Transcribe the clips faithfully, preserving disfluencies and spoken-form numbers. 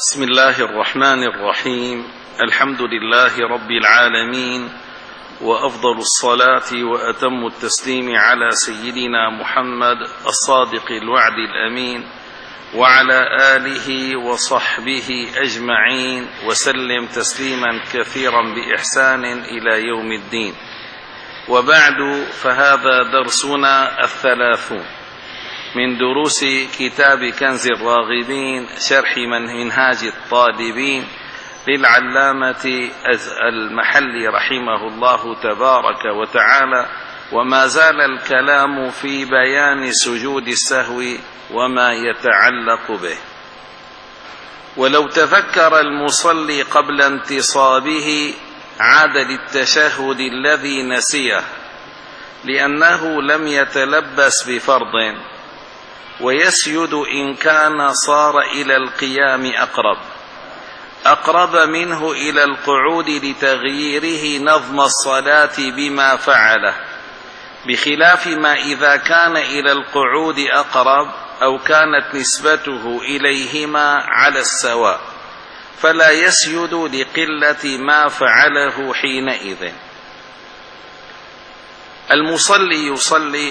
بسم الله الرحمن الرحيم. الحمد لله رب العالمين، وأفضل الصلاة وأتم التسليم على سيدنا محمد الصادق الوعد الأمين، وعلى آله وصحبه أجمعين، وسلم تسليما كثيرا بإحسان إلى يوم الدين. وبعد، فهذا درسنا الثلاثون من دروس كتاب كنز الراغبين شرح منهاج الطالبين للعلامة المحلي رحمه الله تبارك وتعالى. وما زال الكلام في بيان سجود السهو وما يتعلق به. ولو تذكر المصلي قبل انتصابه عاد للتشهد الذي نسيه، لأنه لم يتلبس بفرض، ويسجد إن كان صار إلى القيام أقرب أقرب منه إلى القعود لتغييره نظم الصلاة بما فعله، بخلاف ما إذا كان إلى القعود أقرب أو كانت نسبته إليهما على السواء، فلا يسجد لقلة ما فعله حينئذ. المصلي يصلي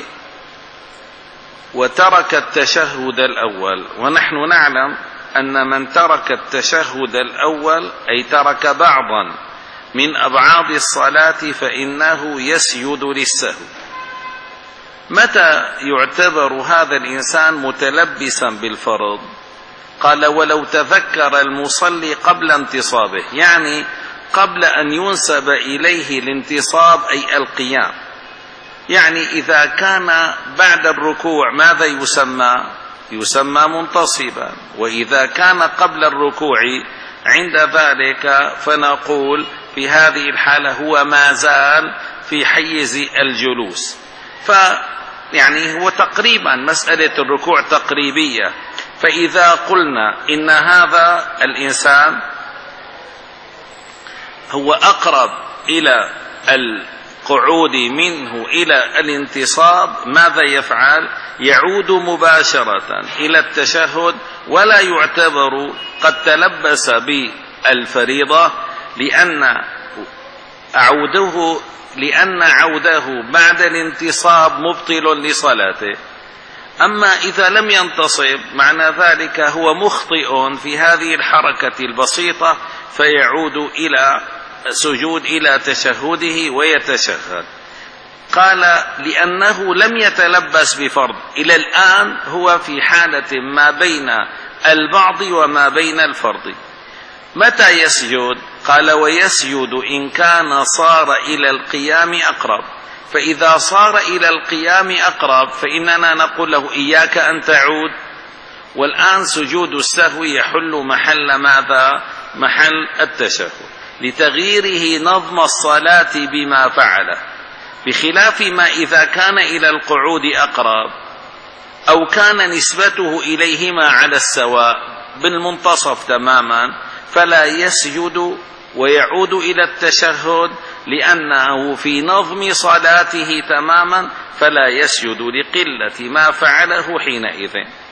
وترك التشهد الأول، ونحن نعلم أن من ترك التشهد الأول أي ترك بعضا من أبعاد الصلاة فإنه يسجد للسهو. متى يعتبر هذا الإنسان متلبسا بالفرض؟ قال: ولو تذكر المصلي قبل انتصابه، يعني قبل أن ينسب إليه الانتصاب أي القيام. يعني إذا كان بعد الركوع ماذا يسمى؟ يسمى منتصبا. وإذا كان قبل الركوع عند ذلك فنقول في هذه الحالة هو ما زال في حيز الجلوس. فيعني هو تقريبا مسألة الركوع تقريبية. فإذا قلنا إن هذا الإنسان هو أقرب إلى القعود منه إلى الانتصاب، ماذا يفعل؟ يعود مباشرة إلى التشهد، ولا يعتبر قد تلبس بالفريضة، لأن عوده لأن عوده بعد الانتصاب مبطل لصلاته. أما إذا لم ينتصب، معنى ذلك هو مخطئ في هذه الحركة البسيطة، فيعود إلى سجود إلى تشهده ويتشهد. قال: لأنه لم يتلبس بفرض، إلى الآن هو في حالة ما بين البعض وما بين الفرض. متى يسجد؟ قال: ويسجد إن كان صار إلى القيام أقرب. فإذا صار إلى القيام أقرب فإننا نقول له: إياك أن تعود. والآن سجود السهو يحل محل ماذا؟ محل التشهد، لتغييره نظم الصلاة بما فعله، بخلاف ما إذا كان إلى القعود أقرب أو كان نسبته إليهما على السواء بالمنتصف تماما، فلا يسجد ويعود إلى التشهد، لأنه في نظم صلاته تماما، فلا يسجد لقلة ما فعله حينئذ.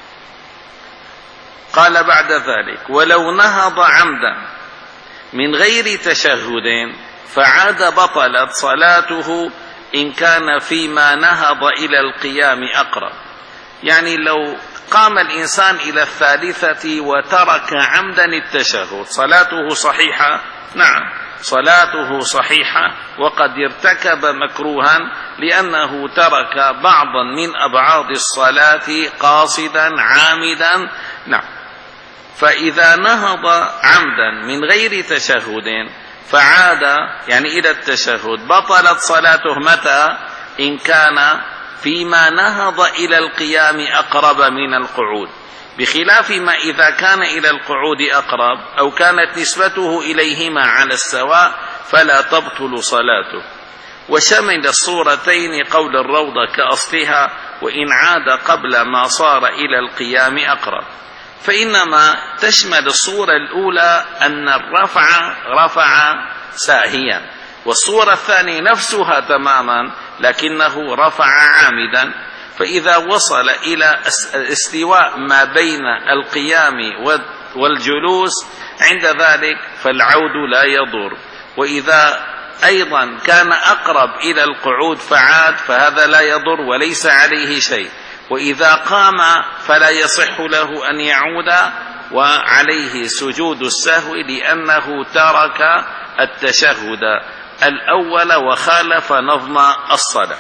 قال بعد ذلك: ولو نهض عمدا من غير تشهد فعاد بطلت صلاته إن كان فيما نهض إلى القيام أقرب. يعني لو قام الإنسان إلى الثالثة وترك عمدا التشهد، صلاته صحيحة؟ نعم، صلاته صحيحة، وقد ارتكب مكروها لأنه ترك بعضا من أبعاد الصلاة قاصدا عامدا. نعم. فإذا نهض عمدا من غير تشهد فعاد يعني إلى التشهد، بطلت صلاته. متى؟ إن كان فيما نهض إلى القيام أقرب من القعود، بخلاف ما إذا كان إلى القعود أقرب أو كانت نسبته إليهما على السواء، فلا تبطل صلاته. وشمل الصورتين قول الروضة كأصلها: وإن عاد قبل ما صار إلى القيام أقرب. فإنما تشمل الصورة الأولى أن الرفع رفع ساهيا، والصورة الثانية نفسها تماما لكنه رفع عامدا. فإذا وصل إلى استواء ما بين القيام والجلوس عند ذلك فالعود لا يضر. وإذا أيضا كان أقرب إلى القعود فعاد فهذا لا يضر وليس عليه شيء. وإذا قام فلا يصح له أن يعود وعليه سجود السهو لأنه ترك التشهد الأول وخالف نظم الصلاة.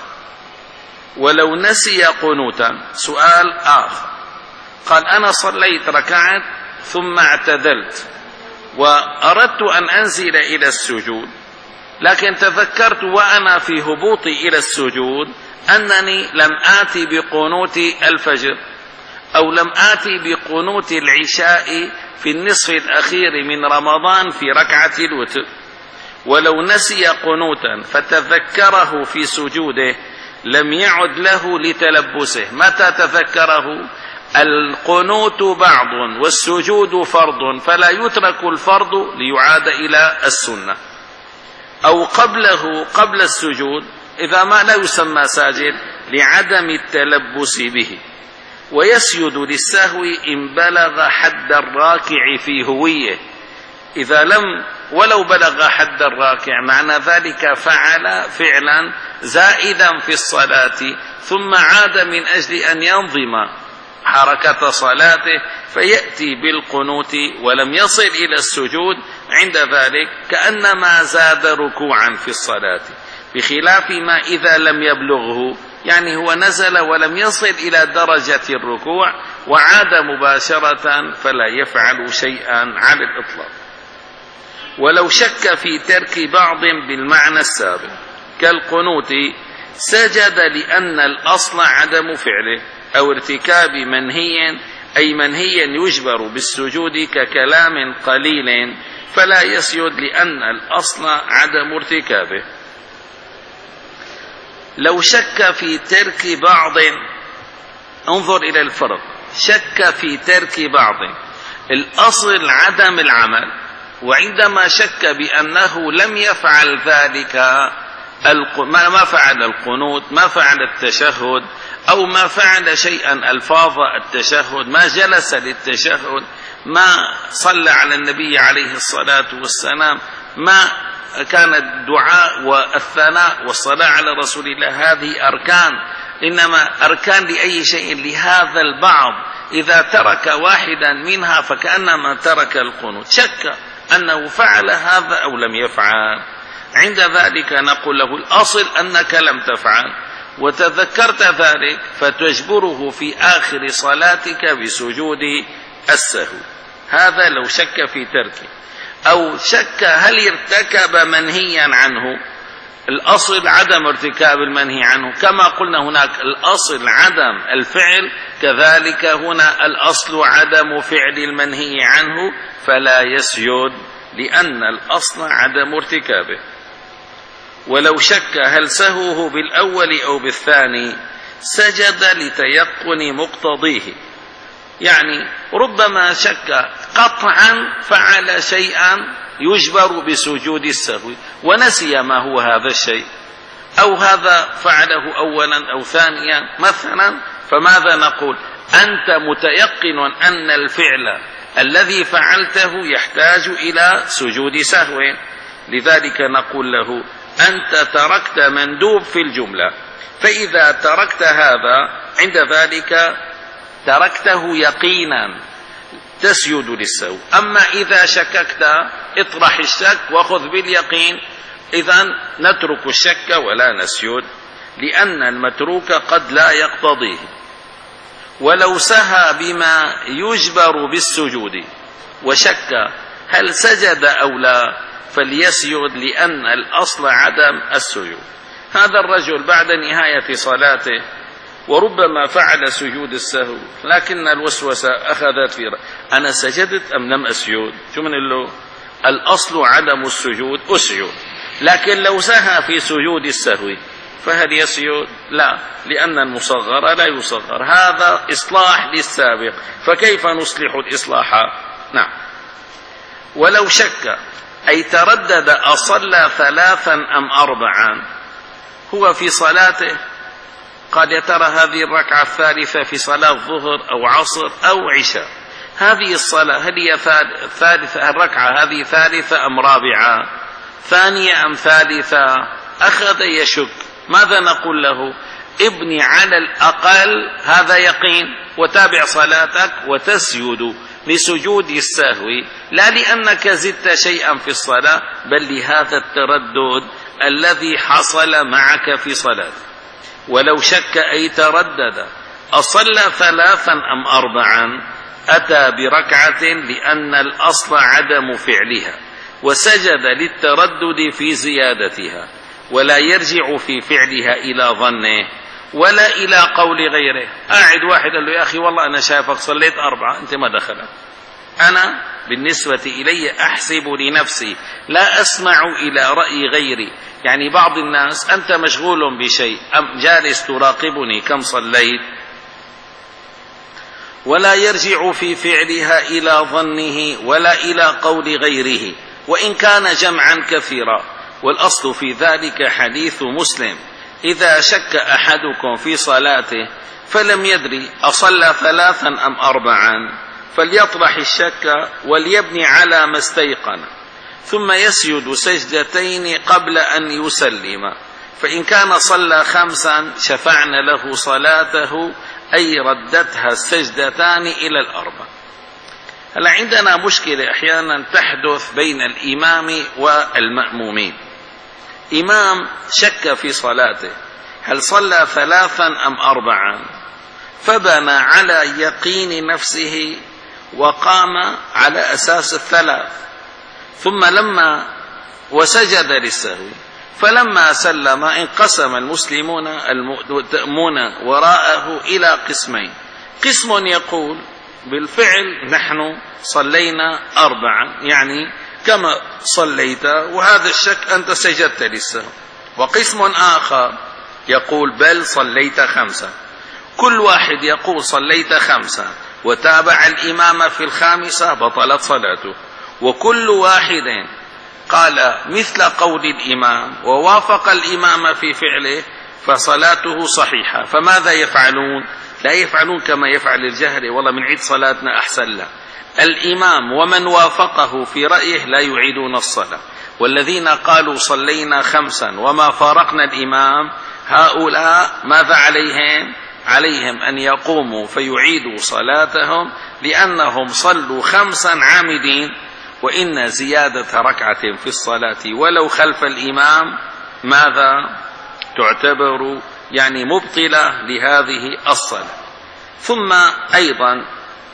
ولو نسي قنوتا، سؤال آخر، قال أنا صليت ركعت ثم اعتدلت وأردت أن أنزل إلى السجود، لكن تذكرت وأنا في هبوطي إلى السجود أنني لم آتي بقنوت الفجر أو لم آتي بقنوت العشاء في النصف الأخير من رمضان في ركعة الوتر. ولو نسي قنوتا فتذكره في سجوده لم يعد له لتلبسه. متى تذكره؟ القنوت بعض والسجود فرض، فلا يترك الفرض ليعاد إلى السنة. أو قبله قبل السجود إذا ما لا يسمى ساجد لعدم التلبس به. ويسجد للسهو إن بلغ حد الراكع في هويه. إذا لم ولو بلغ حد الراكع معنى ذلك فعل فعلا زائدا في الصلاة ثم عاد من أجل أن ينظم حركة صلاته فيأتي بالقنوت ولم يصل إلى السجود، عند ذلك كأنما زاد ركوعا في الصلاة، بخلاف ما إذا لم يبلغه، يعني هو نزل ولم يصل إلى درجة الركوع وعاد مباشرة فلا يفعل شيئا على الإطلاق. ولو شك في ترك بعض بالمعنى السابق كالقنوت سجد لأن الأصل عدم فعله، أو ارتكاب منهي أي منهي يجبر بالسجود ككلام قليل فلا يسجد لأن الأصل عدم ارتكابه. لو شك في ترك بعض، انظر إلى الفرق، شك في ترك بعض، الأصل عدم العمل، وعندما شك بأنه لم يفعل ذلك ما فعل القنوت، ما فعل التشهد، أو ما فعل شيئا ألفاظ التشهد، ما جلس للتشهد، ما صلى على النبي عليه الصلاة والسلام، ما كان الدعاء والثناء والصلاة على رسول الله، هذه أركان، إنما أركان لأي شيء لهذا البعض، إذا ترك واحدا منها فكأنما ترك القنوت. شك أنه فعل هذا أو لم يفعل، عند ذلك نقول له الأصل أنك لم تفعل وتذكرت ذلك فتجبره في آخر صلاتك بسجود السهو. هذا لو شك في تركه. أو شك هل ارتكب منهيا عنه، الأصل عدم ارتكاب المنهي عنه، كما قلنا هناك الأصل عدم الفعل، كذلك هنا الأصل عدم فعل المنهي عنه، فلا يسجد لأن الأصل عدم ارتكابه. ولو شك هل سهوه بالأول أو بالثاني سجد لتيقن مقتضيه، يعني ربما شك قطعا فعل شيئا يجبر بسجود السهو ونسي ما هو هذا الشيء، أو هذا فعله أولا أو ثانيا مثلا، فماذا نقول؟ أنت متيقن أن الفعل الذي فعلته يحتاج إلى سجود سهو، لذلك نقول له أنت تركت مندوب في الجملة، فإذا تركت هذا عند ذلك تركته يقينا تسجد للسهو. أما إذا شككت اطرح الشك وخذ باليقين، إذن نترك الشك ولا نسجد لأن المتروك قد لا يقتضيه. ولو سهى بما يجبر بالسجود وشك هل سجد أو لا فليسجد لأن الأصل عدم السجود. هذا الرجل بعد نهاية صلاته وربما فعل سجود السهو، لكن الوسوسة أخذت في رأي أنا سجدت أم لم أسجد؟ شو من له؟ الأصل عدم السجود، أسجد. لكن لو سهى في سجود السهو فهل يسجد؟ لا، لأن المصغر لا يصغر. هذا إصلاح للسابق، فكيف نصلح الإصلاح؟ نعم. ولو شك أي تردد أصلى ثلاثا أم أربعا، هو في صلاته قد يترى هذه الركعة الثالثة في صلاة ظهر أو عصر أو عشاء، هذه الصلاة هل هي ثالثة الركعة هذه ثالثة أم رابعة، ثانية أم ثالثة؟ أخذ يشك. ماذا نقول له؟ ابني على الأقل هذا يقين وتابع صلاتك وتسجد لسجود السهو، لا لأنك زدت شيئا في الصلاة، بل لهذا التردد الذي حصل معك في صلاة. ولو شك أي تردد أصلى ثلاثا أم أربعا أتى بركعة لأن الأصل عدم فعلها، وسجد للتردد في زيادتها، ولا يرجع في فعلها إلى ظنه ولا إلى قول غيره. قاعد واحد قال له يا أخي والله أنا شايفك صليت أربعة، أنت ما دخلت. أنا بالنسبة إلي أحسب لنفسي، لا أسمع إلى رأي غيري. يعني بعض الناس أنت مشغول بشيء أم جالس تراقبني كم صليت، ولا يرجع في فعلها إلى ظنه ولا إلى قول غيره، وإن كان جمعا كثيرا. والأصل في ذلك حديث مسلم: إذا شك أحدكم في صلاته فلم يدري أصلى ثلاثا أم أربعا فليطرح الشك وليبني على ما استيقن، ثم يسجد سجدتين قبل أن يسلم، فإن كان صلى خمسا شفعنا له صلاته، أي ردتها السجدتان إلى الأربع. هلا عندنا مشكلة أحيانا تحدث بين الإمام والمأمومين. إمام شك في صلاته هل صلى ثلاثا أم أربعا، فبنى على يقين نفسه وقام على أساس الثلاث، ثم لما وسجد للسهو، فلما سلم انقسم المسلمون المؤتمون وراءه إلى قسمين: قسم يقول بالفعل نحن صلينا أربعا، يعني كما صليت، وهذا الشك أنت سجدت للسهو. وقسم آخر يقول بل صليت خمسة. كل واحد يقول صليت خمسة وتابع الإمام في الخامسة بطلت صلاته، وكل واحد قال مثل قول الإمام ووافق الإمام في فعله فصلاته صحيحة. فماذا يفعلون؟ لا يفعلون كما يفعل الجهري والله من عيد صلاتنا أحسن له. الإمام ومن وافقه في رأيه لا يعيدون الصلاة، والذين قالوا صلينا خمسا وما فارقنا الإمام هؤلاء ماذا عليهم؟ عليهم أن يقوموا فيعيدوا صلاتهم، لأنهم صلوا خمسا عامدين، وإن زيادة ركعة في الصلاة ولو خلف الإمام ماذا تعتبر؟ يعني مبطلة لهذه الصلاة. ثم أيضا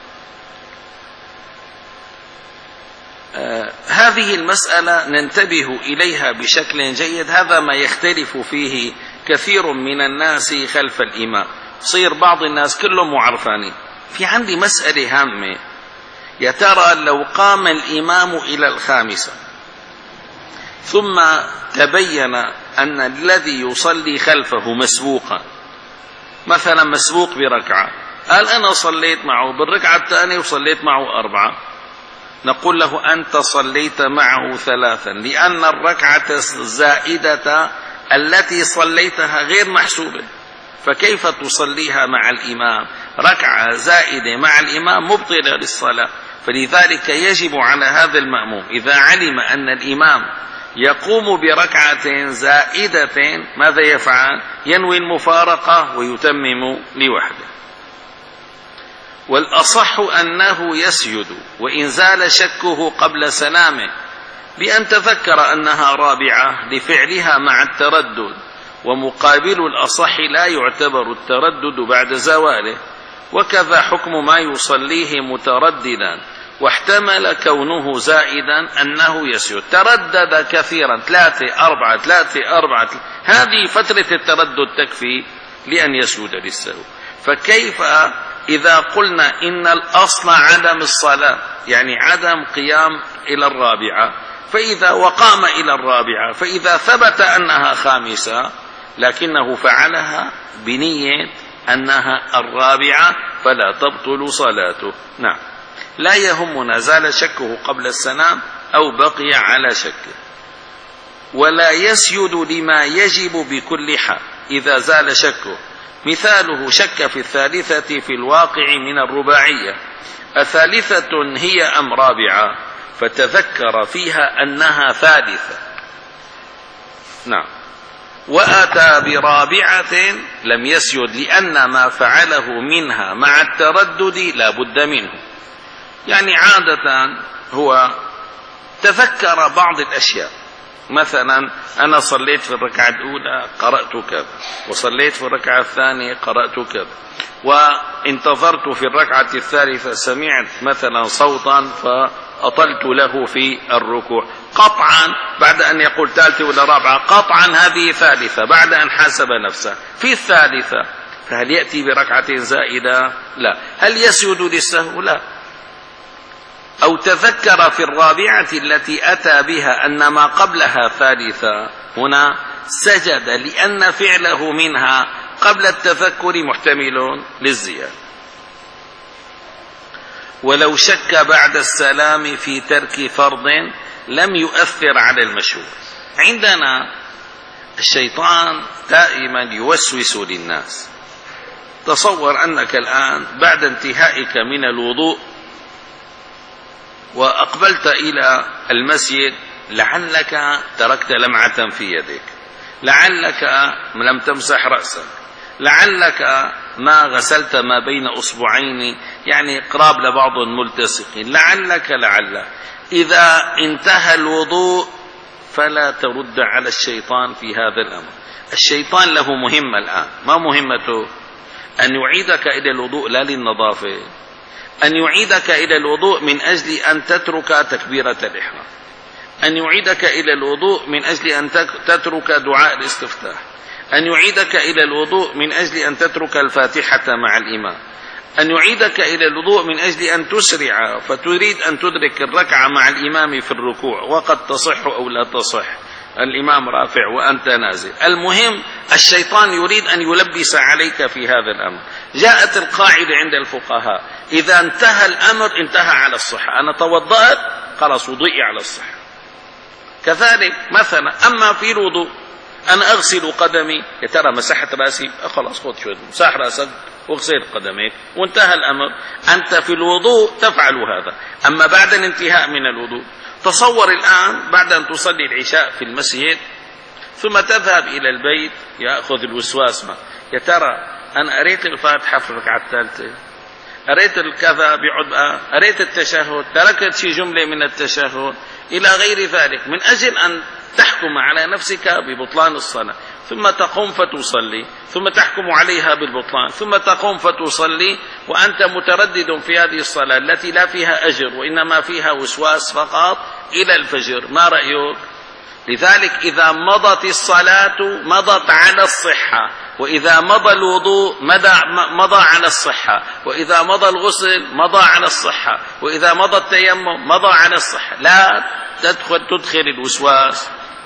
آه هذه المسألة ننتبه إليها بشكل جيد، هذا ما يختلف فيه كثير من الناس خلف الإمام. صير بعض الناس كلهم معرفانين. في عندي مسألة هامة: يا ترى لو قام الإمام إلى الخامسة ثم تبين أن الذي يصلي خلفه مسبوقا، مثلا مسبوق بركعة، قال أنا صليت معه بالركعة الثانية وصليت معه أربعة، نقول له أنت صليت معه ثلاثا، لأن الركعة الزائدة التي صليتها غير محسوبة، فكيف تصليها مع الإمام؟ ركعة زائدة مع الإمام مبطلة للصلاة. فلذلك يجب على هذا المأموم إذا علم أن الإمام يقوم بركعة زائدة ماذا يفعل؟ ينوي المفارقة ويتمم لوحده. والأصح أنه يسجد وإن زال شكه قبل سلامه، بأن تذكر أنها رابعة لفعلها مع التردد، ومقابل الأصح لا يعتبر التردد بعد زواله. وكذا حكم ما يصليه مترددا واحتمل كونه زائدا أنه يسجد. تردد كثيرا ثلاثة أربعة ثلاثة أربعة، هذه فترة التردد تكفي لأن يسجد للسهو. فكيف إذا قلنا إن الأصل عدم الصلاة، يعني عدم قيام إلى الرابعة، فإذا وقام إلى الرابعة، فإذا ثبت أنها خامسة لكنه فعلها بنية أنها الرابعة فلا تبطل صلاته. نعم، لا يهمنا زال شكه قبل السلام أو بقي على شكه. ولا يسجد لما يجب بكل حال إذا زال شكه. مثاله شك في الثالثة في الواقع من الرباعية، أثالثة هي أم رابعة؟ فتذكر فيها أنها ثالثة. نعم. وأتى برابعة لم يسجد لأن ما فعله منها مع التردد لا بد منه. يعني عادة هو تذكر بعض الأشياء، مثلا أنا صليت في الركعة الأولى قرأت كذا، وصليت في الركعة الثانية قرأت كذا، وانتظرت في الركعة الثالثة سمعت مثلا صوتا فأطلت له في الركوع. قطعا بعد أن يقول ثالثة ولا رابعة قطعا هذه ثالثة بعد أن حاسب نفسه في الثالثة، فهل يأتي بركعة زائدة؟ لا. هل يسجد للسهو؟ لا. أو تذكر في الرابعة التي أتى بها أن ما قبلها ثالثة، هنا سجد لأن فعله منها قبل التذكر محتمل للزيادة. ولو شك بعد السلام في ترك فرض لم يؤثر على المشهور. عندنا الشيطان دائما يوسوس للناس. تصور أنك الآن بعد انتهائك من الوضوء وأقبلت إلى المسجد، لعلك تركت لمعة في يدك، لعلك لم تمسح رأسك، لعلك ما غسلت ما بين أصبعين يعني قراب لبعض ملتصقين، لعلك لعل إذا انتهى الوضوء فلا ترد على الشيطان في هذا الأمر. الشيطان له مهمة الآن، ما مهمته؟ أن يعيدك إلى الوضوء لا للنظافة، أن يعيدك إلى الوضوء من أجل أن تترك تكبيرة الإحرام، أن يعيدك إلى الوضوء من أجل أن تترك دعاء الاستفتاح، أن يعيدك إلى الوضوء من أجل أن تترك الفاتحة مع الإمام، أن يعيدك إلى الوضوء من أجل أن تسرع فتريد أن تدرك الركعة مع الإمام في الركوع وقد تصح أو لا تصح، الإمام رافع وأنت نازل. المهم الشيطان يريد أن يلبس عليك في هذا الأمر. جاءت القاعدة عند الفقهاء إذا انتهى الأمر انتهى على الصحة، أنا توضأت خلاص وضوئي على الصحة. كذلك مثلا أما في الوضوء أنا أغسل قدمي، يا ترى مسحت رأسي؟ خلاص خذ شوية مسح رأسك واغسل قدميك وانتهى الأمر. أنت في الوضوء تفعل هذا. أما بعد الانتهاء من الوضوء، تصور الآن بعد أن تصلي العشاء في المسجد ثم تذهب إلى البيت يأخذ الوسواس ما، يا ترى أنا قريت الفاتحة في الركعة الثالثة، قريت الكذا بيقعد، قريت التشهد، تركت شي جملة من التشهد إلى غير ذلك، من أجل أن تحكم على نفسك ببطلان الصلاة، ثم تقوم فتصلي، ثم تحكم عليها بالبطلان، ثم تقوم فتصلي وأنت متردد في هذه الصلاة التي لا فيها أجر وإنما فيها وسواس فقط إلى الفجر. ما رأيك؟ لذلك إذا مضت الصلاة مضت على الصحة، وإذا مضى الوضوء مضى على الصحة، وإذا مضى الغسل مضى على الصحة، وإذا مضى التيمم مضى على الصحة. لا تدخل تدخل الوسواس.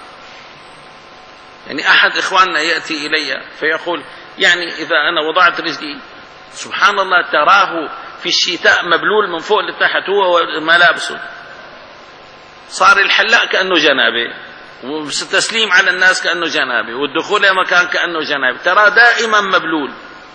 يعني أحد إخواننا يأتي إلي فيقول يعني إذا أنا وضعت رجلي سبحان الله تراه في الشتاء مبلول من فوق لتحت هو وملابسه، صار الحلاق كأنه جنابه، والتسليم على الناس كأنه جنابه، والدخول إلى مكان كأنه جنابه، ترى دائما مبلول.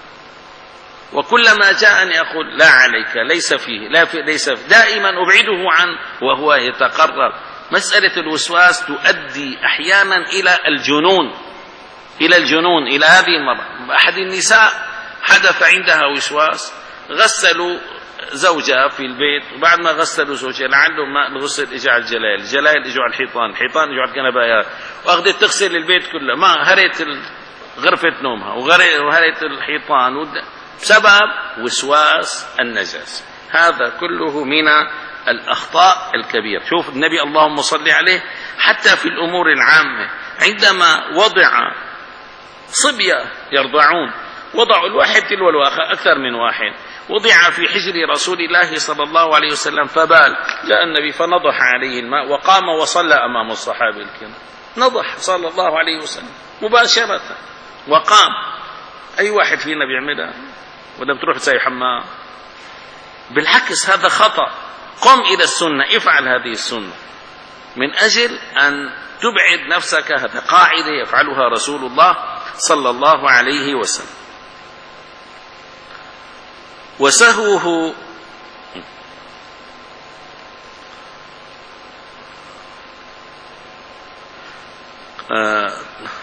وكلما جاءني أقول لا عليك، ليس فيه، لا في ليس فيه، دائما أبعده عنه وهو يتقرر. مسألة الوسواس تؤدي أحيانا إلى الجنون، إلى الجنون إلى هذه المرة. أحد النساء حدث عندها وسواس، غسلوا زوجها في البيت، وبعد ما غسلوا زوجها لعله ماء الغسل اجى على الجلال، الجلال اجوا على الحيطان، الحيطان اجوا على الكنبايات، واخذت تغسل البيت كله، ما هريت غرفة نومها وهريت الحيطان بسبب وسواس النجاسة. هذا كله من الأخطاء الكبيرة. شوف النبي اللهم صل عليه حتى في الأمور العامة عندما وضع صبية يرضعون، وضعوا الواحد تلو الواخر أكثر من واحد، وضع في حجر رسول الله صلى الله عليه وسلم فبال، جاء النبي فنضح عليه الماء وقام وصلى أمام الصحابة الكرام، نضح صلى الله عليه وسلم مباشرة وقام. أي واحد فينا بيعملها ولا بتروح تسوي حمام؟ بالعكس هذا خطأ. قم إلى السنة، افعل هذه السنة من أجل أن تبعد نفسك. هذا قاعدة يفعلها رسول الله صلى الله عليه وسلم. وسهوه آه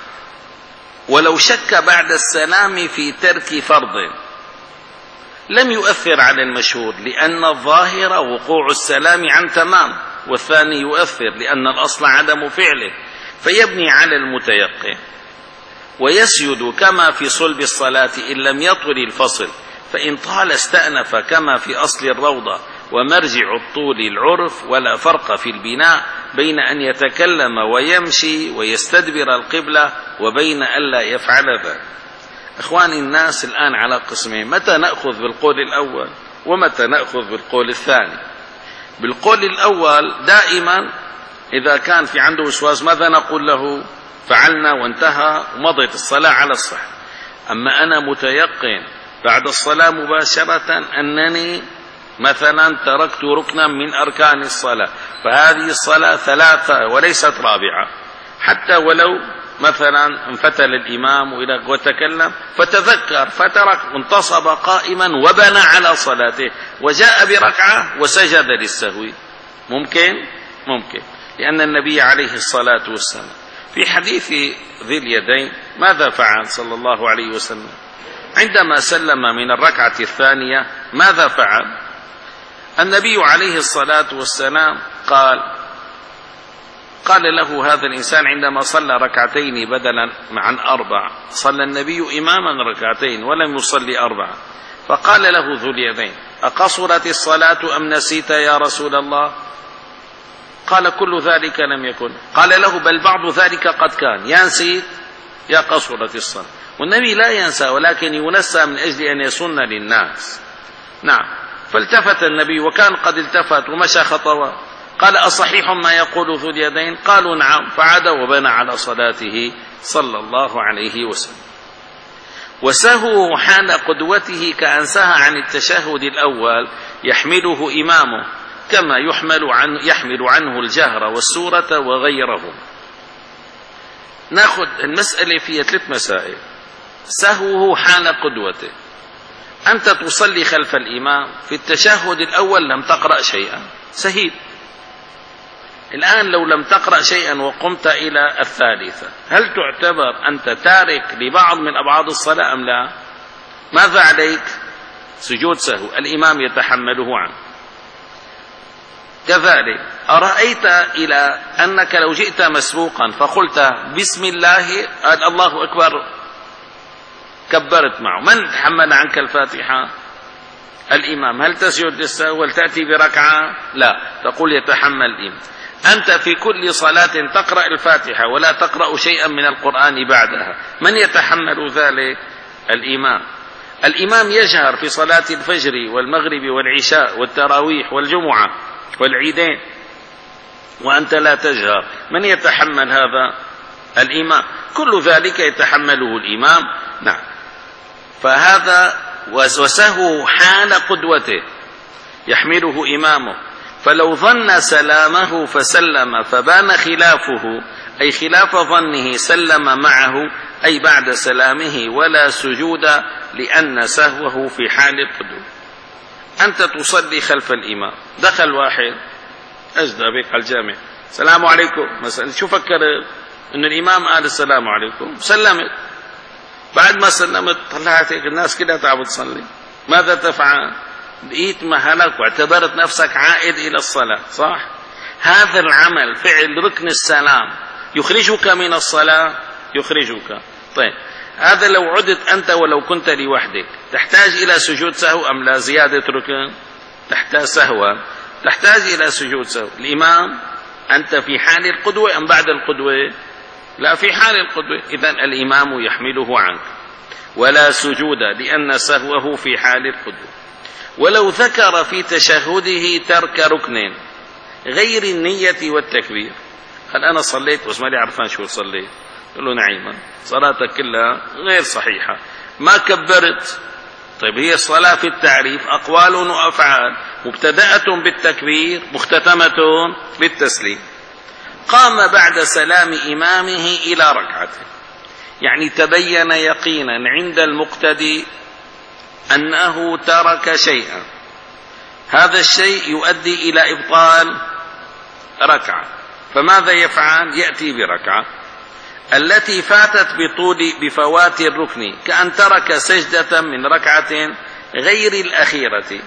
ولو شك بعد السلام في ترك فرض لم يؤثر على المشهور، لأن الظاهر وقوع السلام عن تمام، والثاني يؤثر لأن الأصل عدم فعله، فيبني على المتيقن ويسجد كما في صلب الصلاة إن لم يطل الفصل، فإن طال استأنف كما في أصل الروضة، ومرجع الطول العرف، ولا فرق في البناء بين أن يتكلم ويمشي ويستدبر القبلة وبين ألا يفعل ذلك. إخواني، الناس الآن على قسمين، متى نأخذ بالقول الأول ومتى نأخذ بالقول الثاني؟ بالقول الأول دائما إذا كان في عنده وسواس ماذا نقول له؟ فعلنا وانتهى ومضت الصلاة على الصح. أما أنا متيقن بعد الصلاة مباشرة أنني مثلا تركت ركنا من أركان الصلاة، فهذه الصلاة ثلاثة وليست رابعة، حتى ولو مثلا انفتل الإمام وتكلم فتذكر فترك وانتصب قائما وبنى على صلاته وجاء بركعة وسجد للسهو، ممكن؟ ممكن، لأن النبي عليه الصلاة والسلام في حديث ذي اليدين ماذا فعل صلى الله عليه وسلم؟ عندما سلم من الركعة الثانية ماذا فعل؟ النبي عليه الصلاة والسلام قال قال له هذا الإنسان عندما صلى ركعتين بدلا عن أربع، صلى النبي إماما ركعتين ولم يصلي أربعة، فقال له ذو اليدين: أقصرت الصلاة أم نسيت يا رسول الله؟ قال: كل ذلك لم يكن. قال له: بل بعض ذلك قد كان، يا نسيت يا قصرت الصلاة. والنبي لا ينسى، ولكن ينسى من أجل أن يسن للناس. نعم. فالتفت النبي وكان قد التفت ومشى خطوات، قال: أصحيح ما يقول ذو اليدين؟ قالوا: نعم. فعاد وبنى على صلاته صلى الله عليه وسلم. وسهو حال قدوته كأن سهى عن التشهد الأول يحمله إمامه، كما يحمل عنه, يحمل عنه الجهر والسورة وغيرهم. ناخذ المسألة فيها ثلاث مسائل. سهوه حال قدوته، أنت تصلي خلف الإمام في التشهد الأول لم تقرأ شيئا، سهيل. الآن لو لم تقرأ شيئا وقمت إلى الثالثة، هل تعتبر أنت تارك لبعض من أبعاد الصلاة أم لا؟ ماذا عليك؟ سجود سهو، الإمام يتحمله عنه. كذلك أرأيت إلى أنك لو جئت مسبوقا فقلت بسم الله الله أكبر كبرت معه، من تحمل عنك الفاتحة؟ الإمام. هل تسجد للسهو؟ هل تأتي بركعة؟ لا، تقول يتحمل الإمام. أنت في كل صلاة تقرأ الفاتحة ولا تقرأ شيئا من القرآن بعدها، من يتحمل ذلك؟ الإمام. الإمام يجهر في صلاة الفجر والمغرب والعشاء والتراويح والجمعة والعيدين وأنت لا تجهر، من يتحمل هذا؟ الإمام. كل ذلك يتحمله الإمام. نعم. فهذا وسهو حال قدوته يحمله إمامه، فلو ظن سلامه فسلم فبان خلافه، أي خلاف ظنه سلم معه، أي بعد سلامه، ولا سجود لأن سهوه في حال القدوة. أنت تصلي خلف الإمام، دخل واحد أجدى بك على الجامع، السلام عليكم مثلا، شو فكر؟ إن الإمام قال السلام عليكم، سلمت. بعد ما سلمت طلعت الناس كده تعبد تصلي، ماذا تفعل؟ بقيت مهلك واعتبرت نفسك عائد إلى الصلاة، صح؟ هذا العمل فعل ركن السلام يخرجك من الصلاة، يخرجك. طيب، هذا لو عدت أنت ولو كنت لوحدك تحتاج إلى سجود سهو أم لا؟ زيادة ركن تحتاج سهوا، تحتاج إلى سجود سهو. الإمام أنت في حال القدوة أم بعد القدوة؟ لا، في حال القدوة، إذن الإمام يحمله عنك، ولا سجود لأن سهوه في حال القدوة. ولو ذكر في تشهده ترك ركن غير النية والتكبير، قال أنا صليت بس مالي عرفان شو صليت، قل له نعيما صلاتك كلها غير صحيحة، ما كبرت. طيب، هي الصلاة في التعريف أقوال وأفعال، مبتدأة بالتكبير مختتمة بالتسليم. قام بعد سلام إمامه إلى ركعته، يعني تبين يقينا عند المقتدي أنه ترك شيئا، هذا الشيء يؤدي إلى إبطال ركعة، فماذا يفعل؟ يأتي بركعة. التي فاتت بطول بفوات الركن، كأن ترك سجدة من ركعة غير الأخيرة.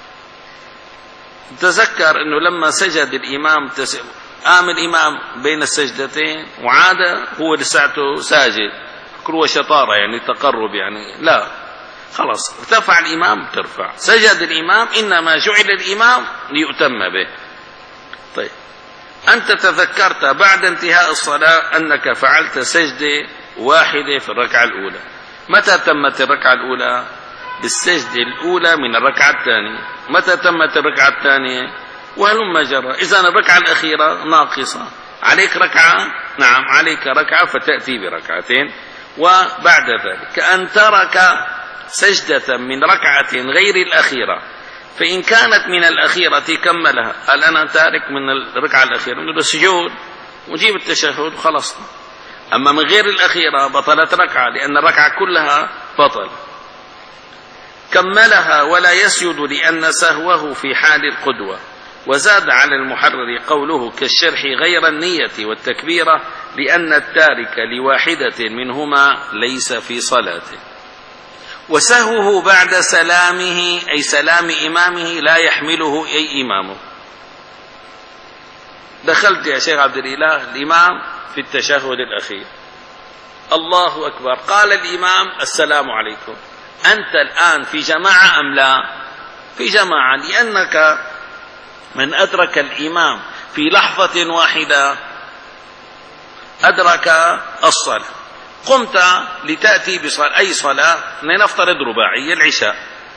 تذكر أنه لما سجد الإمام قام الإمام بين السجدتين وعاد هو لساعته ساجد، كل شطارة يعني تقرب يعني، لا خلاص ارتفع الإمام ترفع، سجد الإمام، إنما جعل الإمام ليؤتم به. طيب أنت تذكرت بعد انتهاء الصلاة أنك فعلت سجدة واحدة في الركعة الأولى. متى تمت الركعة الأولى؟ بالسجدة الأولى من الركعة الثانية. متى تمت الركعة الثانية؟ وهلم جرى. إذن الركعة الأخيرة ناقصة، عليك ركعة، نعم عليك ركعة، فتأتي بركعتين. وبعد ذلك كأن ترك سجدة من ركعة غير الأخيرة، فإن كانت من الأخيرة كملها. قال أنا تارك من الركعة الأخيرة من السجود وجيب التشهد وخلصنا. أما من غير الأخيرة بطلت ركعة، لأن الركعة كلها بطل. كملها ولا يسجد لأن سهوه في حال القدوة. وزاد على المحرر قوله كالشرح غير النية والتكبيرة، لأن التارك لواحدة منهما ليس في صلاته. وسهوه بعد سلامه أي سلام إمامه لا يحمله أي إمامه. دخلت يا شيخ عبد الإله الإمام في التشهد الأخير، الله أكبر، قال الإمام السلام عليكم، أنت الآن في جماعة أم لا؟ في جماعة، لأنك من أدرك الإمام في لحظة واحدة أدرك الصلاة. قمت لتأتي بصلاة أي صلاة، لنفترض رباعية العشاء،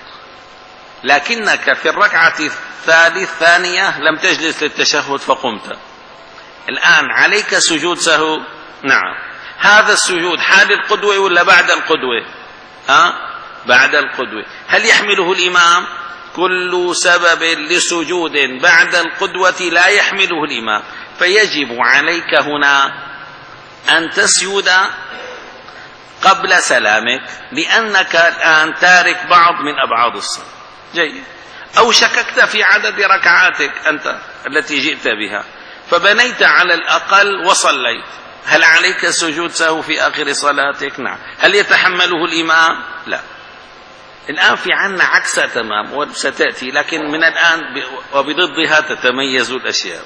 لكنك في الركعة الثالث ثانية لم تجلس للتشهد فقمت. الآن عليك سجود سهو. نعم، هذا السجود حال القدوة ولا بعد القدوة؟ ها؟ بعد القدوة. هل يحمله الإمام؟ كل سبب لسجود بعد القدوة لا يحمله الإمام، فيجب عليك هنا أن تسجد قبل سلامك، لأنك الآن تارك بعض من أبعاد الصلاة. جيد. أو شككت في عدد ركعاتك أنت التي جئت بها، فبنيت على الأقل وصليت، هل عليك سجود سهو في آخر صلاتك؟ نعم. هل يتحمله الإمام؟ لا. الآن في عنا عكسها تمام وستأتي، لكن من الآن وبضدها تتميز الأشياء.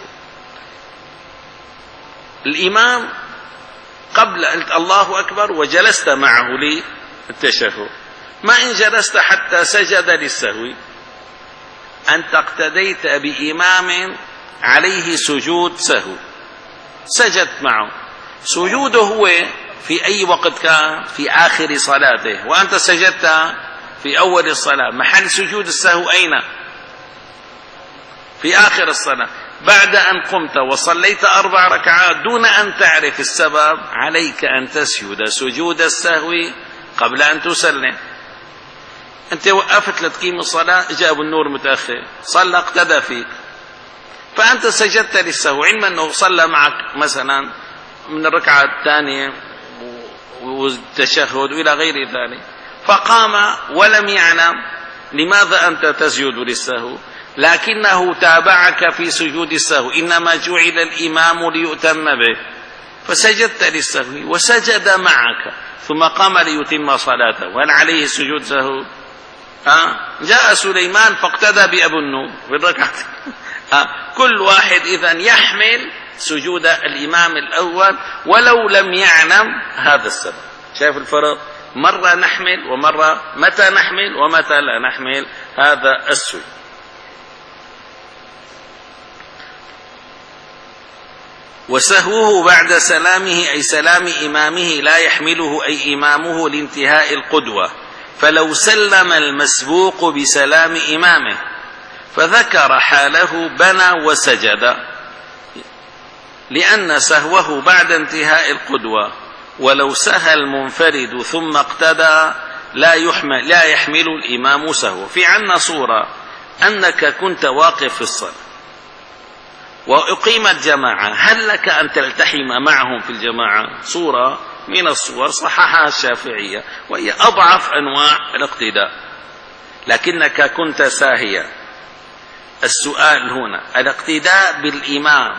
الإمام قبل الله أكبر وجلست معه للتشهد، ما إن جلست حتى سجد للسهو، أنت اقتديت بإمام عليه سجود سهو، سجدت معه، سجوده هو في أي وقت كان؟ في آخر صلاته، وأنت سجدت في أول الصلاة. محل سجود السهو أين؟ في آخر الصلاة. بعد أن قمت وصليت أربع ركعات دون أن تعرف السبب، عليك أن تسجد سجود السهو قبل أن تسلم. أنت وقفت لتقيم الصلاة، جاء النور متأخر، صلى اقتدى فيك، فأنت سجدت للسهو، علما أنه صلى معك مثلا من الركعة الثانية والتشهد إلى غير ذلك، فقام ولم يعلم لماذا أنت تسجد للسهو، لكنه تابعك في سجود السهو، إنما جعل الإمام ليؤتم به، فسجدت للسهو وسجد معك ثم قام ليتم صلاته، وهل عليه سجود سهو؟ ها؟ جاء سليمان فاقتدى بأبو النور بالركعة. كل واحد إذن يحمل سجود الإمام الأول ولو لم يعلم هذا السبب. شايف الفرق؟ مرة نحمل ومرة متى نحمل ومتى لا نحمل هذا السجود. وسهوه بعد سلامه أي سلام إمامه لا يحمله أي إمامه لانتهاء القدوة، فلو سلم المسبوق بسلام إمامه فذكر حاله بنى وسجد، لأن سهوه بعد انتهاء القدوة. ولو سهى المنفرد ثم اقتدى لا يحمل لا يحمل الإمام سهو. في عنا صورة أنك كنت واقف في الصلاة وأقيمت جماعة، هل لك أن تلتحم معهم في الجماعة؟ صورة من الصور صححها الشافعية، وهي أضعف أنواع الاقتداء، لكنك كنت ساهيا. السؤال هنا الاقتداء بالإمام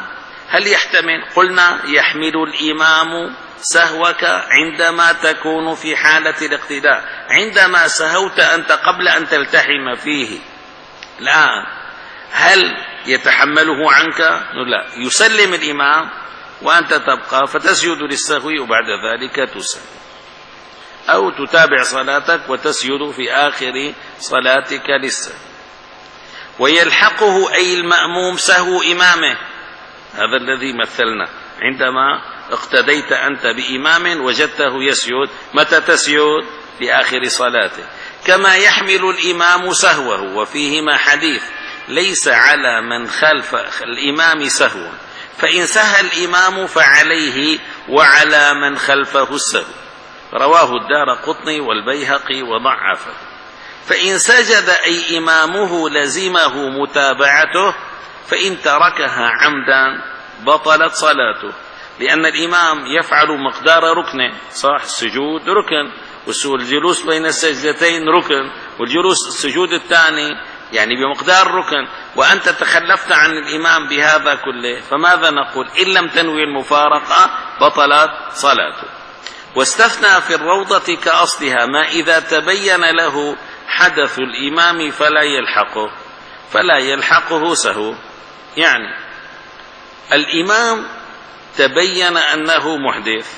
هل يحتمل؟ قلنا يحمل الإمام سهوك عندما تكون في حالة الاقتداء، عندما سهوت أنت قبل أن تلتحم فيه. الآن هل يتحمله عنك؟ لا، يسلم الإمام وأنت تبقى فتسجد للسهو وبعد ذلك تسلم، أو تتابع صلاتك وتسجد في آخر صلاتك للسهو. ويلحقه أي المأموم سهو إمامه، هذا الذي مثلنا عندما اقتديت أنت بإمام وجدته يسجد، متى تسجد؟ في آخر صلاته. كما يحمل الإمام سهوه، وفيهما حديث: ليس على من خلف الإمام سهو، فإن سهى الإمام فعليه وعلى من خلفه السهو. رواه الدارقطني والبيهقي وضعفه. فإن سجد أي إمامه لزمه متابعته، فإن تركها عمدا بطلت صلاته، لأن الإمام يفعل مقدار ركنه، صح؟ السجود ركن، والجلوس بين السجدتين ركن، والجلوس السجود الثاني يعني بمقدار ركن، وأنت تخلفت عن الإمام بهذا كله، فماذا نقول؟ إن لم تنوي المفارقة بطلت صلاته. واستثنى في الروضة كأصلها ما إذا تبين له حدث الإمام فلا يلحقه فلا يلحقه سهو. يعني الإمام تبين أنه محدث،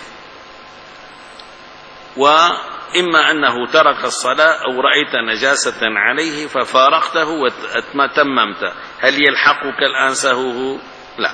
وإما أنه ترك الصلاة أو رأيت نجاسة عليه ففارقته وتممت، هل يلحقك الآن سهوه؟ لا.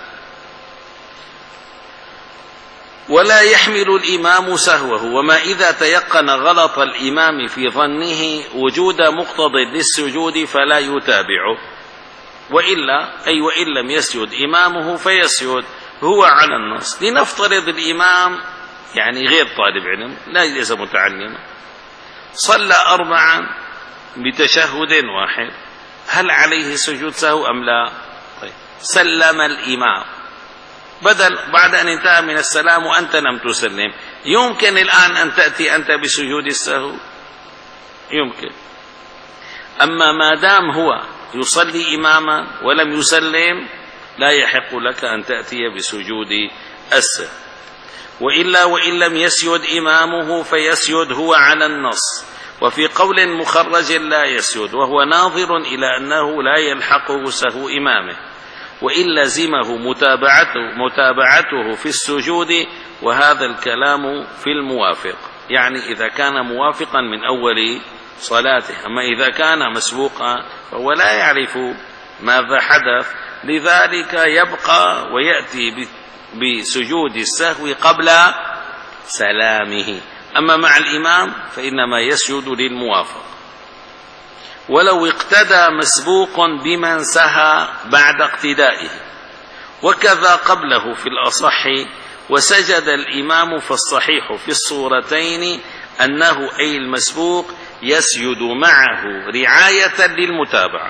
ولا يحمل الإمام سهوه، وما إذا تيقن غلط الإمام في ظنه وجود مقتض للسجود فلا يتابعه، وإلا أي وإن لم يسجد إمامه فيسجد هو على النص. لنفترض الإمام يعني غير طالب علم، لا ليس متعلما، صلى أربعا بتشهد واحد، هل عليه سجود سهو أم لا؟ طيب. سلم الإمام، بدل بعد أن انتهى من السلام وأنت لم تسلم، يمكن الآن أن تأتي أنت بسجود السهو؟ يمكن. أما ما دام هو يصلي إماما ولم يسلم لا يحق لك أن تأتي بسجود السهو. وإلا وإن لم يسجد إمامه فيسجد هو على النص. وفي قول مخرج لا يسجد، وهو ناظر إلى أنه لا يلحقه سهو إمامه، وإن لزمه متابعته, متابعته في السجود، وهذا الكلام في الموافق، يعني إذا كان موافقا من أول صلاته. أما إذا كان مسبوقا فهو لا يعرف ماذا حدث، لذلك يبقى ويأتي بسجود السهو قبل سلامه. أما مع الإمام فإنما يسجد للموافق. ولو اقتدى مسبوق بمن سهى بعد اقتدائه، وكذا قبله في الأصح، وسجد الإمام، فالصحيح في الصورتين أنه أي المسبوق يسجد معه رعاية للمتابعة.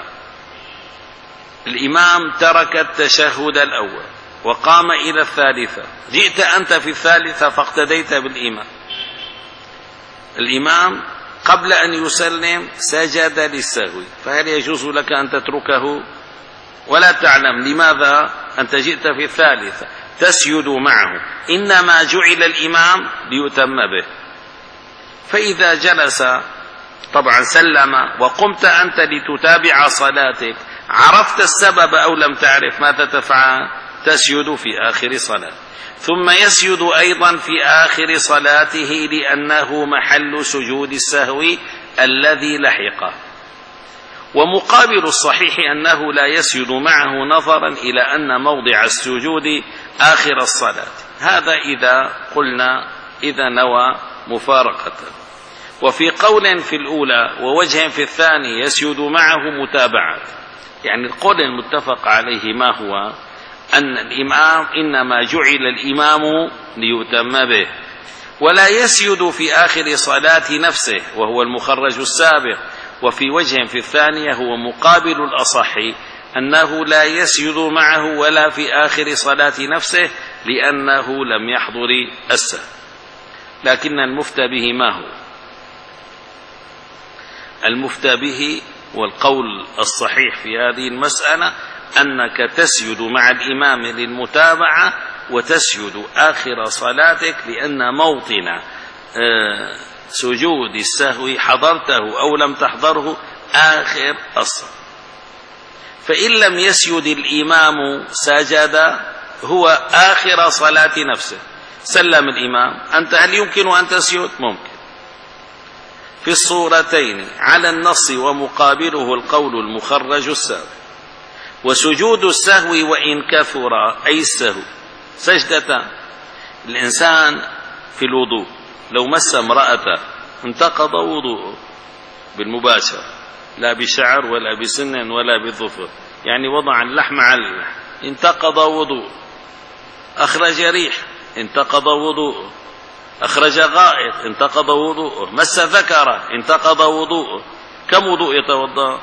الإمام ترك التشهد الأول وقام إلى الثالثة، جئت أنت في الثالثة فاقتديت بالإمام، الإمام قبل أن يسلم سجد للسهو، فهل يجوز لك أن تتركه ولا تعلم لماذا أنت جئت في الثالثة تسجد معه؟ إنما جعل الإمام ليتم به. فإذا جلس طبعا سلم وقمت أنت لتتابع صلاتك، عرفت السبب أو لم تعرف، ماذا تفعل؟ تسجد في آخر صلاة، ثم يسجد أيضا في آخر صلاته لأنه محل سجود السهو الذي لحقه. ومقابل الصحيح أنه لا يسجد معه نظرا إلى أن موضع السجود آخر الصلاة، هذا إذا قلنا إذا نوى مفارقة. وفي قول في الأولى ووجه في الثاني يسجد معه متابعة، يعني القول المتفق عليه ما هو؟ أن الإمام إنما جعل الإمام ليتم به، ولا يسجد في آخر صلاة نفسه وهو المخرج السابق. وفي وجه في الثانية هو مقابل الأصح أنه لا يسجد معه ولا في آخر صلاة نفسه لأنه لم يحضر السهو. لكن المفتى به ما هو؟ المفتى به والقول الصحيح في هذه المسألة أنك تسجد مع الإمام للمتابعة وتسجد آخر صلاتك، لأن موطن سجود السهو حضرته أو لم تحضره آخر الصلاة. فإن لم يسجد الإمام سجد هو آخر صلاة نفسه. سلم الإمام، أنت هل يمكن أن تسجد؟ ممكن. في الصورتين على النص ومقابله القول المخرج السهو. وسجود السهو وإن كثر أي السهو سجدتان. الإنسان في الوضوء لو مس امرأة انتقض وضوءه بالمباشرة، لا بشعر ولا بسن ولا بظفر، يعني وضع اللحم على اللحم انتقض وضوءه. أخرج ريح انتقض وضوءه. أخرج غائط انتقض وضوءه. مس ذكره انتقض وضوءه. كم وضوء يتوضأ؟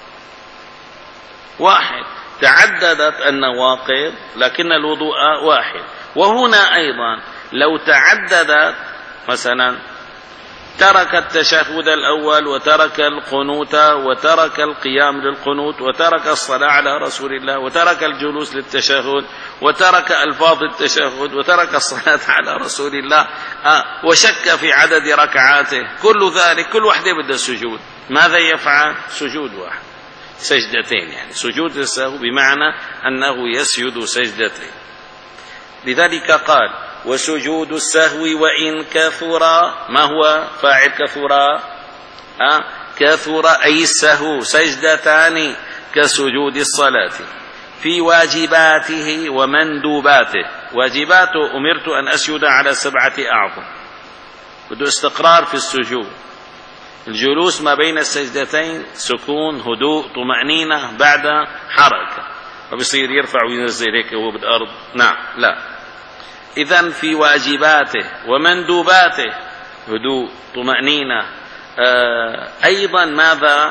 واحد. تعددت النواقض لكن الوضوء واحد. وهنا أيضا لو تعددت، مثلا ترك التشهد الأول وترك القنوت وترك القيام للقنوت وترك الصلاة على رسول الله وترك الجلوس للتشهد وترك ألفاظ التشهد وترك الصلاة على رسول الله آه وشك في عدد ركعاته، كل ذلك كل واحدة بدها السجود. ماذا يفعل؟ سجود واحد، سجدتين. يعني سجود السهو بمعنى أنه يسجد سجدتين. لذلك قال وسجود السهو وإن كثر. ما هو فاعل كثر؟ أه؟ كثر أي السهو سجدتان كسجود الصلاة في واجباته ومندوباته. واجباته أمرت أن أسجد على سبعة أعظم، بده استقرار في السجود. الجلوس ما بين السجدتين سكون، هدوء، طمأنينة، بعد حركة، فبصير يرفع وينزل هيك وهو بالأرض. نعم، لا. إذن في واجباته ومندوباته هدوء، طمأنينة. آه أيضا ماذا؟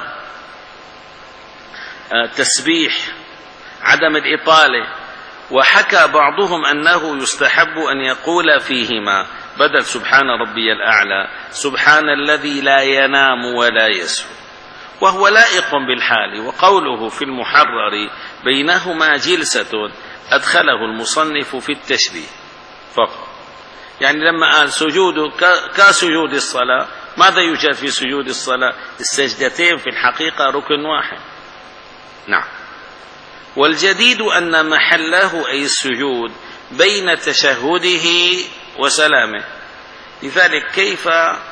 آه تسبيح، عدم الإطالة. وحكى بعضهم أنه يستحب أن يقول فيهما بدل سبحان ربي الأعلى سبحان الذي لا ينام ولا يسهو، وهو لائق بالحال. وقوله في المحرر بينهما جلسة أدخله المصنف في التشبيه فقط. يعني لما قال سجود كسجود الصلاة، ماذا يوجد في سجود الصلاة؟ السجدتين في الحقيقة ركن واحد. نعم. والجديد أن محله أي السجود بين تشهده وسلامه. لذلك كيف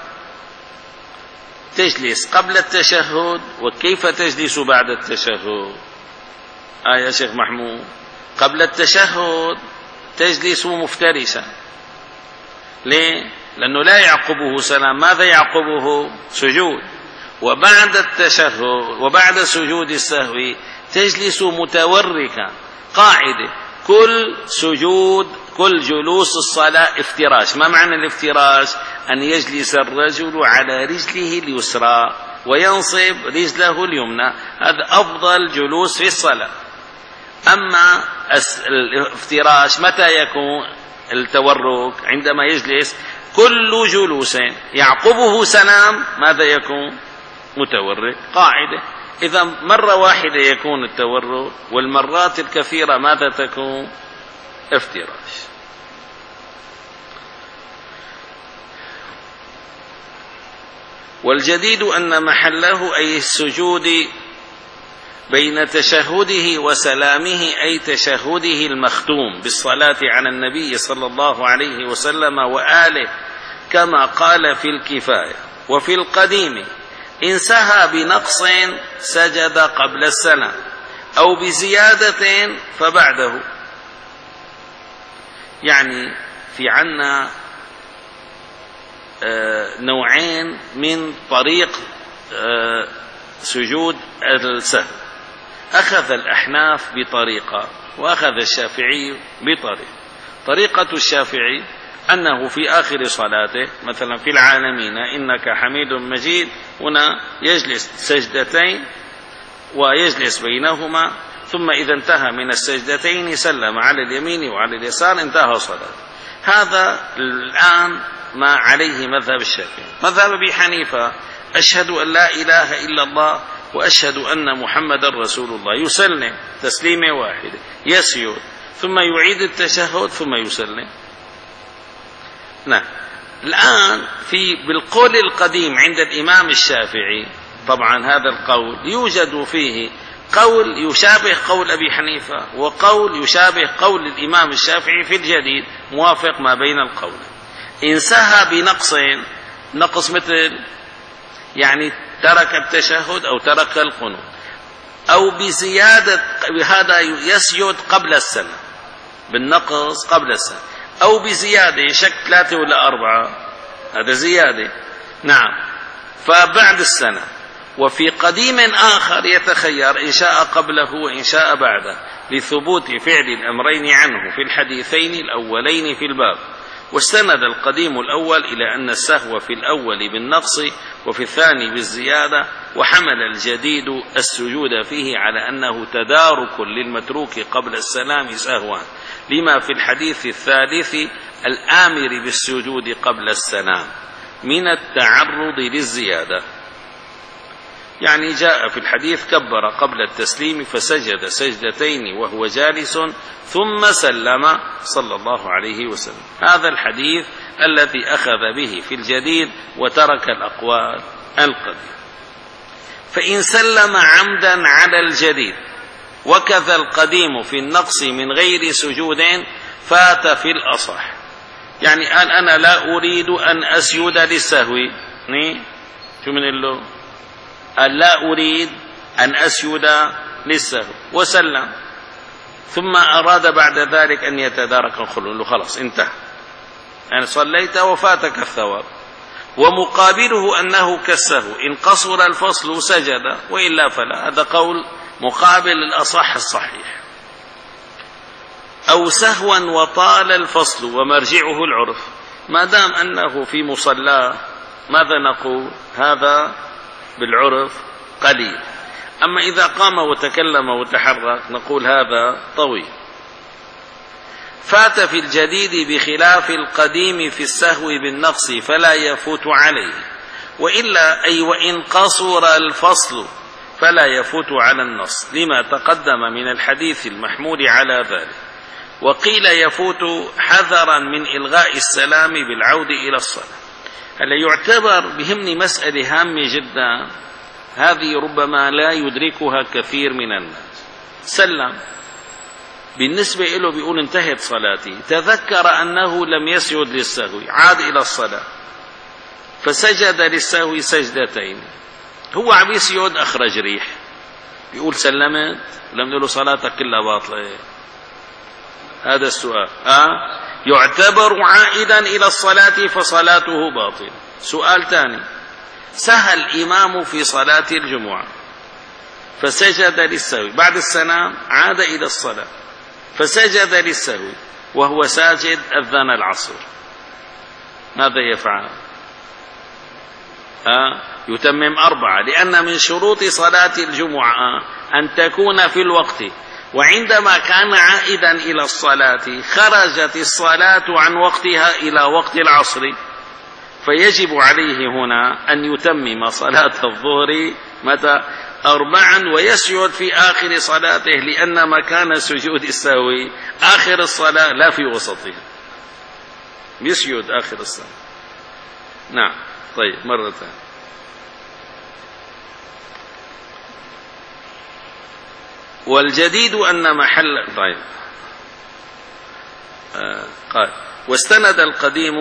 تجلس قبل التشهد وكيف تجلس بعد التشهد؟ آه يا شيخ محمود، قبل التشهد تجلس مفترسا. ليه؟ لأنه لا يعقبه سلام. ماذا يعقبه؟ سجود. وبعد التشهد وبعد سجود السهو تجلس متوركا. قاعدة: كل سجود كل جلوس الصلاة افتراش. ما معنى الافتراش؟ أن يجلس الرجل على رجله اليسرى وينصب رجله اليمنى، هذا أفضل جلوس في الصلاة. أما الافتراش متى يكون؟ التورك عندما يجلس كل جلوس يعقبه سلام، ماذا يكون؟ متورك. قاعدة: إذا مرة واحدة يكون التورك، والمرات الكثيرة ماذا تكون؟ افتراش. والجديد أن محله أي السجود بين تشهده وسلامه، أي تشهده المختوم بالصلاة على النبي صلى الله عليه وسلم وآله، كما قال في الكفاية. وفي القديم إن سهى بنقص سجد قبل السلام، أو بزيادة فبعده. يعني في عنا نوعين من طريق سجود السهو. أخذ الأحناف بطريقة وأخذ الشافعي بطريقة. طريقة الشافعي أنه في آخر صلاته مثلا في العالمين إنك حميد مجيد، هنا يجلس سجدتين ويجلس بينهما، ثم إذا انتهى من السجدتين سلم على اليمين وعلى اليسار، انتهى صلاته. هذا الآن ما عليه مذهب الشافعي. مذهب أبي حنيفة: أشهد أن لا إله إلا الله وأشهد أن محمد رسول الله، يسلم تسليمة واحدة، يسجد ثم يعيد التشهد ثم يسلم. نعم. الآن في بالقول القديم عند الإمام الشافعي، طبعا هذا القول يوجد فيه قول يشابه قول أبي حنيفة وقول يشابه قول الإمام الشافعي في الجديد، موافق ما بين القول. إن سهى بنقص، نقص مثل يعني ترك التشهد أو ترك القنوت، أو بزيادة، هذا يسجد قبل السنة بالنقص قبل السنة، أو بزيادة شك ثلاثة ولا أربعة، هذا زيادة. نعم. فبعد السنة. وفي قديم آخر يتخير إن شاء قبله وإن شاء بعده، لثبوت فعل الأمرين عنه في الحديثين الأولين في الباب. واستند القديم الأول إلى أن السهو في الأول بالنقص وفي الثاني بالزيادة، وحمل الجديد السجود فيه على أنه تدارك للمتروك قبل السلام سهوا، لما في الحديث الثالث الآمر بالسجود قبل السلام من التعرض للزيادة. يعني جاء في الحديث كبر قبل التسليم فسجد سجدتين وهو جالس ثم سلم صلى الله عليه وسلم. هذا الحديث الذي أخذ به في الجديد وترك الأقوال القديم. فإن سلم عمدا على الجديد وكذا القديم في النقص من غير سجود فات في الأصح. يعني قال أنا لا أريد أن أسجد للسهو، شو من له؟ قال لا أريد أن أسجد للسهو وسلم، ثم أراد بعد ذلك أن يتدارك الخلو، له خلاص انتهى، يعني صليت وفاتك الثواب. ومقابله أنه كالسهو إن قصر الفصل سجد وإلا فلا، هذا قول مقابل الأصح الصحيح. أو سهوا وطال الفصل ومرجعه العرف، ما دام أنه في مصلاه ماذا نقول؟ هذا بالعرف قليل. أما إذا قام وتكلم وتحرك نقول هذا طويل. فات في الجديد بخلاف القديم في السهو بالنقص فلا يفوت عليه، وإلا أي وإن قصر الفصل فلا يفوت على النص، لما تقدم من الحديث المحمول على ذلك. وقيل يفوت حذرا من إلغاء السلام بالعود إلى الصلاة. هل يعتبر بهمني مسألة هامة جدا، هذه ربما لا يدركها كثير من الناس. سلم، بالنسبة له بيقول انتهت صلاتي، تذكر أنه لم يسجد للسهو، عاد إلى الصلاة فسجد للسهو سجدتين، هو عم يسجد أخرج ريح، بيقول سلمت ولم نقول له صلاتك كلها باطلة. هذا السؤال آه؟ يعتبر عائدا إلى الصلاة فصلاته باطلة. سؤال ثاني، سهى الإمام في صلاة الجمعة فسجد للسهو، بعد السلام عاد إلى الصلاة فسجد للسهو وهو ساجد أذن العصر، ماذا يفعل؟ آه؟ يتمم أربعة، لأن من شروط صلاة الجمعة أن تكون في الوقت، وعندما كان عائدا إلى الصلاة خرجت الصلاة عن وقتها إلى وقت العصر، فيجب عليه هنا أن يتمم صلاة الظهر متى؟ أربعا، ويسجد في آخر صلاته، لأن مكان سجود السهو آخر الصلاة لا في وسطها، يسجد آخر الصلاة. نعم. طيب مرة ثانية. والجديد أن محل طيب آه قال واستند القديم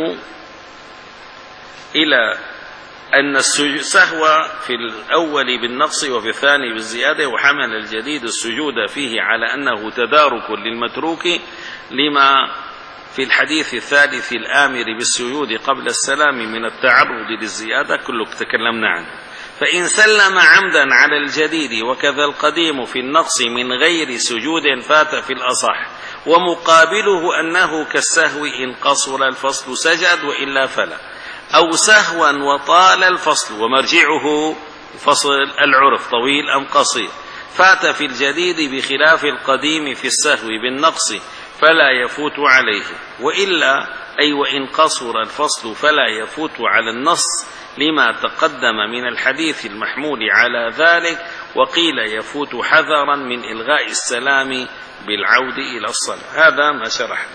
إلى أن السهو في الأول بالنقص وفي الثاني بالزيادة، وحمل الجديد السجود فيه على أنه تدارك للمتروك، لما في الحديث الثالث الآمر بالسجود قبل السلام من التعرض للزيادة، كله تكلمنا عنه. فإن سلم عمدا على الجديد وكذا القديم في النقص من غير سجود فات في الأصح، ومقابله أنه كالسهو إن قصر الفصل سجد وإلا فلا، أو سهوا وطال الفصل ومرجعه فصل العرف طويل أم قصير، فات في الجديد بخلاف القديم في السهو بالنقص فلا يفوت عليه، وإلا أي وإن قصر الفصل فلا يفوت على النص، لما تقدم من الحديث المحمول على ذلك. وقيل يفوت حذرا من إلغاء السلام بالعود إلى الصلاة. هذا ما شرحنا.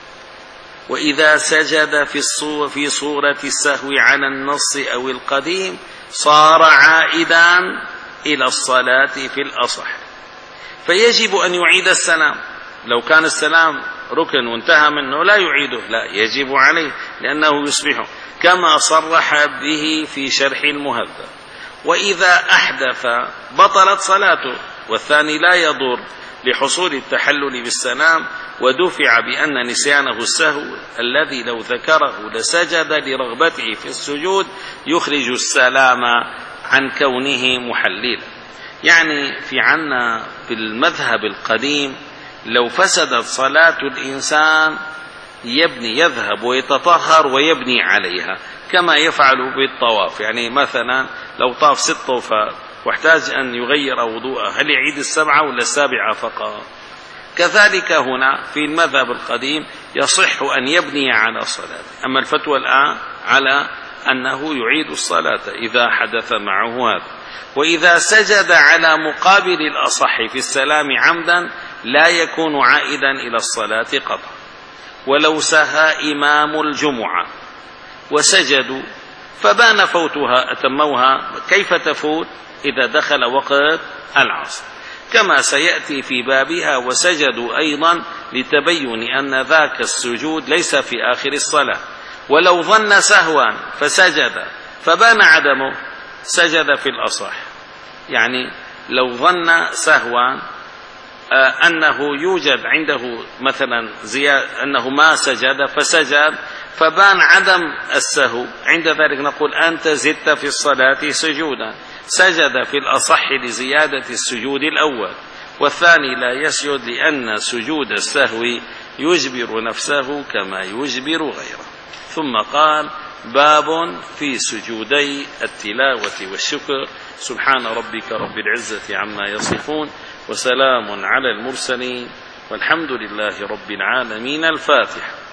وإذا سجد في الصور في صورة السهو على النص أو القديم صار عائدا إلى الصلاة في الأصح، فيجب أن يعيد السلام. لو كان السلام ركن وانتهى منه لا يعيده، لا، يجب عليه لأنه يصبحه، كما صرح به في شرح المهذب. وإذا أحدث بطلت صلاته، والثاني لا يضر لحصول التحلل بالسلام، ودفع بأن نسيانه السهو الذي لو ذكره لسجد لرغبته في السجود يخرج السلام عن كونه محللا. يعني في عنا في المذهب القديم لو فسدت صلاة الإنسان يبني يذهب ويتطهر ويبني عليها كما يفعل بالطواف. يعني مثلا لو طاف ست طوفات واحتاج أن يغير وضوءه، هل يعيد السبعة ولا السابعة فقط؟ كذلك هنا في المذهب القديم يصح أن يبني على صلاة. أما الفتوى الآن على أنه يعيد الصلاة إذا حدث معه هذا. وإذا سجد على مقابل الأصح في السلام عمدا لا يكون عائدا إلى الصلاة قطعا. ولو سهى إمام الجمعة وسجدوا فبان فوتها أتموها، كيف تفوت؟ إذا دخل وقت العصر، كما سيأتي في بابها. وسجدوا أيضا لتبين أن ذاك السجود ليس في آخر الصلاة. ولو ظن سهوا فسجد فبان عدمه سجد في الأصح. يعني لو ظن سهوا أنه يوجد عنده مثلا زيادة أنه ما سجد فسجد فبان عدم السهو، عند ذلك نقول أنت زدت في الصلاة سجودا، سجد في الأصح لزيادة السجود الأول، والثاني لا يسجد لأن سجود السهو يجبر نفسه كما يجبر غيره. ثم قال: باب في سجودي التلاوة والشكر. سبحان ربك رب العزة عما يصفون، وسلام على المرسلين، والحمد لله رب العالمين. الفاتحة.